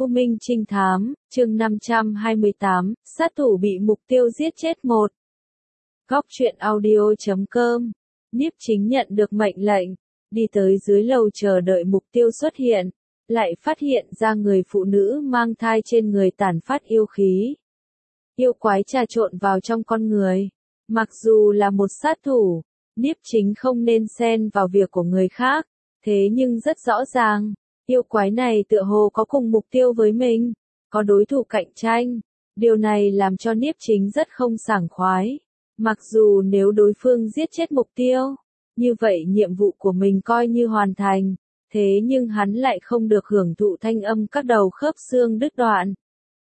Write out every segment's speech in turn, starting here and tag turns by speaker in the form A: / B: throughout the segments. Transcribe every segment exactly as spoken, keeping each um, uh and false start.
A: U Minh Trinh Thám, chương năm trăm hai mươi tám, sát thủ bị mục tiêu giết chết một. Góc truyện audio chấm com. Nhiếp Chính nhận được mệnh lệnh, đi tới dưới lầu chờ đợi mục tiêu xuất hiện, lại phát hiện ra người phụ nữ mang thai trên người tản phát yêu khí. Yêu quái trà trộn vào trong con người. Mặc dù là một sát thủ, Nhiếp Chính không nên xen vào việc của người khác, thế nhưng rất rõ ràng, yêu quái này tựa hồ có cùng mục tiêu với mình, có đối thủ cạnh tranh. Điều này làm cho Nhiếp Chính rất không sảng khoái. Mặc dù nếu đối phương giết chết mục tiêu, như vậy nhiệm vụ của mình coi như hoàn thành, thế nhưng hắn lại không được hưởng thụ thanh âm các đầu khớp xương đứt đoạn.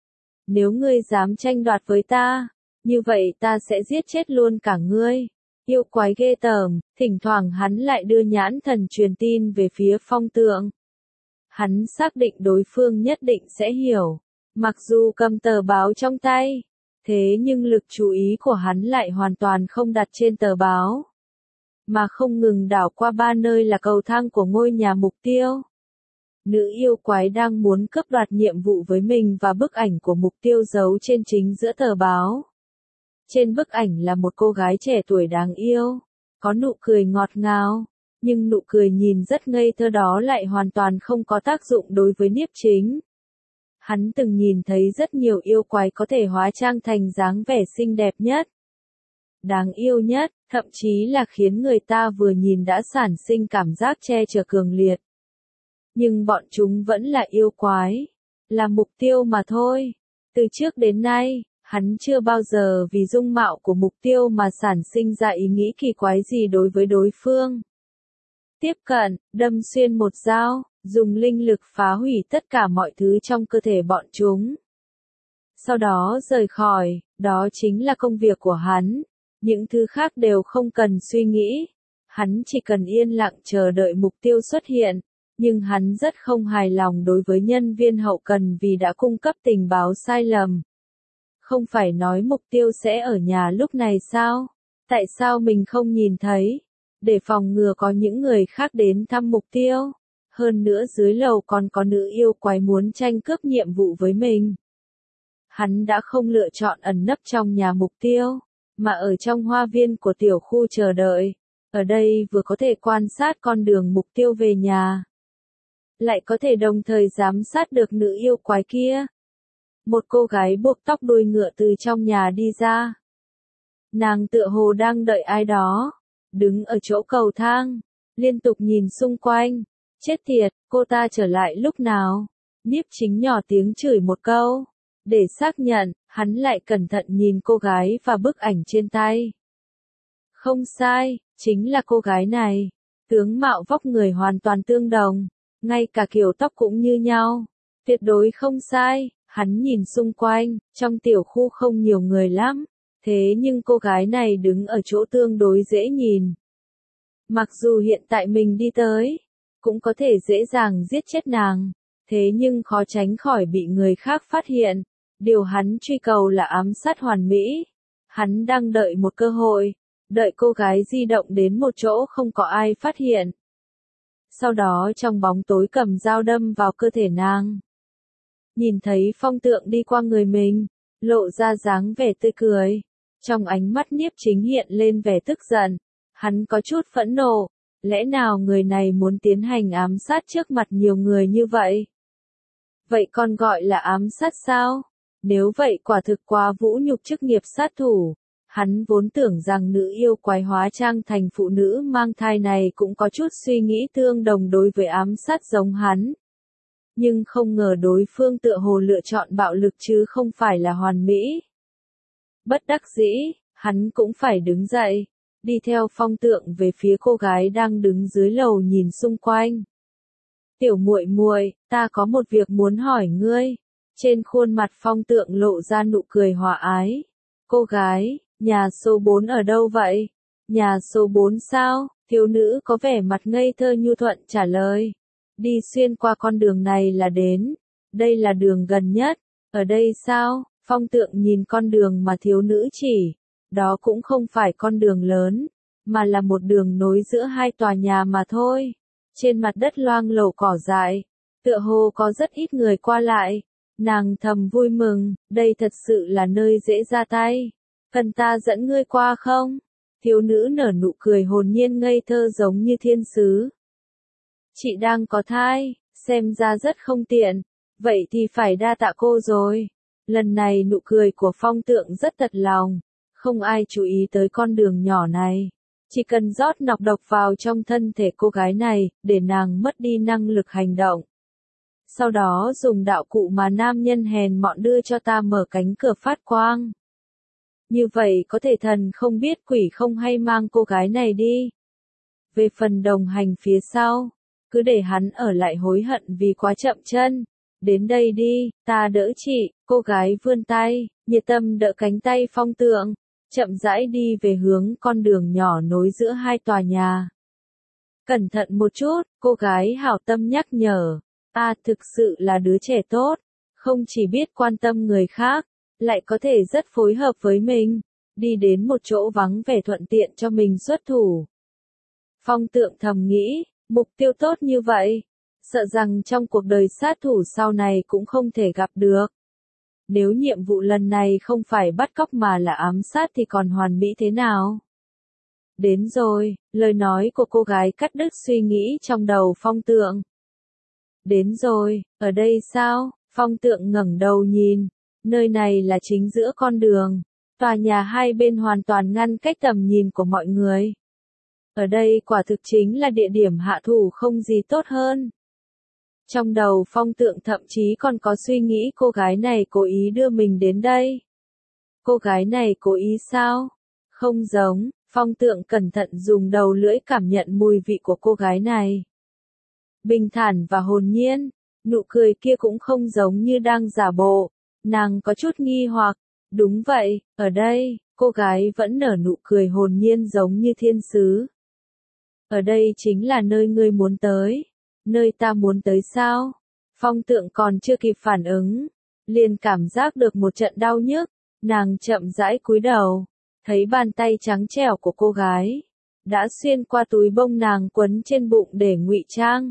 A: Nếu ngươi dám tranh đoạt với ta, như vậy ta sẽ giết chết luôn cả ngươi. Yêu quái ghê tởm, thỉnh thoảng hắn lại đưa nhãn thần truyền tin về phía Phong Tượng. Hắn xác định đối phương nhất định sẽ hiểu, mặc dù cầm tờ báo trong tay, thế nhưng lực chú ý của hắn lại hoàn toàn không đặt trên tờ báo, mà không ngừng đảo qua ba nơi là cầu thang của ngôi nhà mục tiêu. Nữ yêu quái đang muốn cướp đoạt nhiệm vụ với mình và bức ảnh của mục tiêu giấu trên chính giữa tờ báo. Trên bức ảnh là một cô gái trẻ tuổi đáng yêu, có nụ cười ngọt ngào, nhưng nụ cười nhìn rất ngây thơ đó lại hoàn toàn không có tác dụng đối với Nhiếp Chính. Hắn từng nhìn thấy rất nhiều yêu quái có thể hóa trang thành dáng vẻ xinh đẹp nhất, đáng yêu nhất, thậm chí là khiến người ta vừa nhìn đã sản sinh cảm giác che chở cường liệt. Nhưng bọn chúng vẫn là yêu quái, là mục tiêu mà thôi. Từ trước đến nay, hắn chưa bao giờ vì dung mạo của mục tiêu mà sản sinh ra ý nghĩ kỳ quái gì đối với đối phương. Tiếp cận, đâm xuyên một dao, dùng linh lực phá hủy tất cả mọi thứ trong cơ thể bọn chúng. Sau đó rời khỏi, đó chính là công việc của hắn. Những thứ khác đều không cần suy nghĩ. Hắn chỉ cần yên lặng chờ đợi mục tiêu xuất hiện. Nhưng hắn rất không hài lòng đối với nhân viên hậu cần vì đã cung cấp tình báo sai lầm. Không phải nói mục tiêu sẽ ở nhà lúc này sao? Tại sao mình không nhìn thấy? Để phòng ngừa có những người khác đến thăm mục tiêu. Hơn nữa dưới lầu còn có nữ yêu quái muốn tranh cướp nhiệm vụ với mình. Hắn đã không lựa chọn ẩn nấp trong nhà mục tiêu, mà ở trong hoa viên của tiểu khu chờ đợi. Ở đây vừa có thể quan sát con đường mục tiêu về nhà, lại có thể đồng thời giám sát được nữ yêu quái kia. Một cô gái buộc tóc đuôi ngựa từ trong nhà đi ra. Nàng tựa hồ đang đợi ai đó, đứng ở chỗ cầu thang, liên tục nhìn xung quanh. Chết tiệt, cô ta trở lại lúc nào? Nhiếp Chính nhỏ tiếng chửi một câu. Để xác nhận, hắn lại cẩn thận nhìn cô gái và bức ảnh trên tay. Không sai, chính là cô gái này. Tướng mạo vóc người hoàn toàn tương đồng, ngay cả kiểu tóc cũng như nhau. Tuyệt đối không sai. Hắn nhìn xung quanh, trong tiểu khu không nhiều người lắm, thế nhưng cô gái này đứng ở chỗ tương đối dễ nhìn. Mặc dù hiện tại mình đi tới, cũng có thể dễ dàng giết chết nàng, thế nhưng khó tránh khỏi bị người khác phát hiện. Điều hắn truy cầu là ám sát hoàn mỹ. Hắn đang đợi một cơ hội, đợi cô gái di động đến một chỗ không có ai phát hiện. Sau đó trong bóng tối cầm dao đâm vào cơ thể nàng. Nhìn thấy Phong Tượng đi qua người mình, lộ ra dáng vẻ tươi cười. Trong ánh mắt Nhiếp Chính hiện lên vẻ tức giận. Hắn có chút phẫn nộ. Lẽ nào người này muốn tiến hành ám sát trước mặt nhiều người như vậy? Vậy còn gọi là ám sát sao? Nếu vậy quả thực quá vũ nhục chức nghiệp sát thủ. Hắn vốn tưởng rằng nữ yêu quái hóa trang thành phụ nữ mang thai này cũng có chút suy nghĩ tương đồng đối với ám sát giống hắn. Nhưng không ngờ đối phương tựa hồ lựa chọn bạo lực chứ không phải là hoàn mỹ. Bất đắc dĩ, hắn cũng phải đứng dậy, đi theo Phong Tượng về phía cô gái đang đứng dưới lầu nhìn xung quanh. Tiểu muội muội, ta có một việc muốn hỏi ngươi. Trên khuôn mặt Phong Tượng lộ ra nụ cười hòa ái. Cô gái, nhà số bốn ở đâu vậy? Nhà số bốn sao? Thiếu nữ có vẻ mặt ngây thơ nhu thuận trả lời. Đi xuyên qua con đường này là đến. Đây là đường gần nhất. Ở đây sao? Phong Tượng nhìn con đường mà thiếu nữ chỉ. Đó cũng không phải con đường lớn, mà là một đường nối giữa hai tòa nhà mà thôi. Trên mặt đất loang lổ cỏ dại. Tựa hồ có rất ít người qua lại. Nàng thầm vui mừng, đây thật sự là nơi dễ ra tay. Cần ta dẫn ngươi qua không? Thiếu nữ nở nụ cười hồn nhiên ngây thơ giống như thiên sứ. Chị đang có thai, xem ra rất không tiện. Vậy thì phải đa tạ cô rồi. Lần này nụ cười của Phong Tượng rất thật lòng. Không ai chú ý tới con đường nhỏ này. Chỉ cần rót nọc độc vào trong thân thể cô gái này, để nàng mất đi năng lực hành động. Sau đó dùng đạo cụ mà nam nhân hèn mọn đưa cho ta mở cánh cửa phát quang. Như vậy có thể thần không biết quỷ không hay mang cô gái này đi. Về phần đồng hành phía sau, cứ để hắn ở lại hối hận vì quá chậm chân. Đến đây đi, ta đỡ chị, cô gái vươn tay, nhiệt tâm đỡ cánh tay Phong Tượng, chậm rãi đi về hướng con đường nhỏ nối giữa hai tòa nhà. Cẩn thận một chút, cô gái hảo tâm nhắc nhở. Ta thực sự là đứa trẻ tốt, không chỉ biết quan tâm người khác, lại có thể rất phối hợp với mình, đi đến một chỗ vắng vẻ thuận tiện cho mình xuất thủ. Phong Tượng thầm nghĩ, mục tiêu tốt như vậy, sợ rằng trong cuộc đời sát thủ sau này cũng không thể gặp được. Nếu nhiệm vụ lần này không phải bắt cóc mà là ám sát thì còn hoàn mỹ thế nào? Đến rồi, lời nói của cô gái cắt đứt suy nghĩ trong đầu Phong Tượng. Đến rồi, ở đây sao? Phong Tượng ngẩng đầu nhìn, nơi này là chính giữa con đường, tòa nhà hai bên hoàn toàn ngăn cách tầm nhìn của mọi người. Ở đây quả thực chính là địa điểm hạ thủ không gì tốt hơn. Trong đầu Phong Tượng thậm chí còn có suy nghĩ cô gái này cố ý đưa mình đến đây. Cô gái này cố ý sao? Không giống, Phong Tượng cẩn thận dùng đầu lưỡi cảm nhận mùi vị của cô gái này. Bình thản và hồn nhiên, nụ cười kia cũng không giống như đang giả bộ, nàng có chút nghi hoặc, đúng vậy, ở đây, cô gái vẫn nở nụ cười hồn nhiên giống như thiên sứ. Ở đây chính là nơi ngươi muốn tới, nơi ta muốn tới sao? Phong Tượng còn chưa kịp phản ứng, liền cảm giác được một trận đau nhức, nàng chậm rãi cúi đầu, thấy bàn tay trắng trẻo của cô gái, đã xuyên qua túi bông nàng quấn trên bụng để ngụy trang.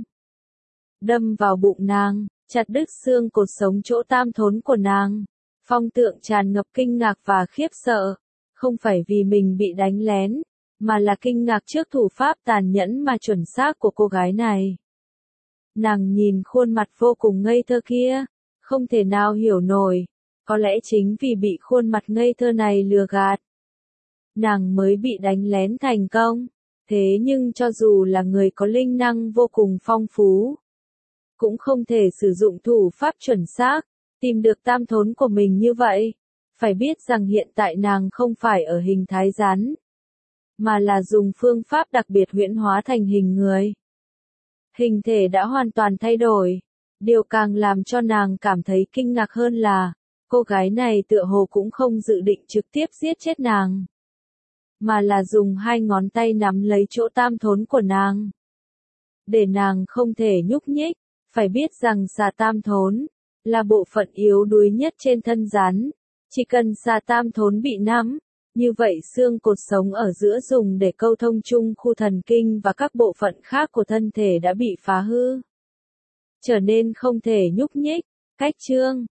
A: Đâm vào bụng nàng, chặt đứt xương cột sống chỗ tam thốn của nàng. Phong Tượng tràn ngập kinh ngạc và khiếp sợ, không phải vì mình bị đánh lén, mà là kinh ngạc trước thủ pháp tàn nhẫn mà chuẩn xác của cô gái này. Nàng nhìn khuôn mặt vô cùng ngây thơ kia, không thể nào hiểu nổi, có lẽ chính vì bị khuôn mặt ngây thơ này lừa gạt. Nàng mới bị đánh lén thành công, thế nhưng cho dù là người có linh năng vô cùng phong phú, cũng không thể sử dụng thủ pháp chuẩn xác, tìm được tam thốn của mình như vậy. Phải biết rằng hiện tại nàng không phải ở hình thái rắn, mà là dùng phương pháp đặc biệt huyễn hóa thành hình người. Hình thể đã hoàn toàn thay đổi. Điều càng làm cho nàng cảm thấy kinh ngạc hơn là, cô gái này tựa hồ cũng không dự định trực tiếp giết chết nàng, mà là dùng hai ngón tay nắm lấy chỗ tam thốn của nàng, để nàng không thể nhúc nhích. Phải biết rằng xà tam thốn là bộ phận yếu đuối nhất trên thân rắn. Chỉ cần xà tam thốn bị nắm, như vậy xương cột sống ở giữa dùng để câu thông chung khu thần kinh và các bộ phận khác của thân thể đã bị phá hư, trở nên không thể nhúc nhích. Cách chương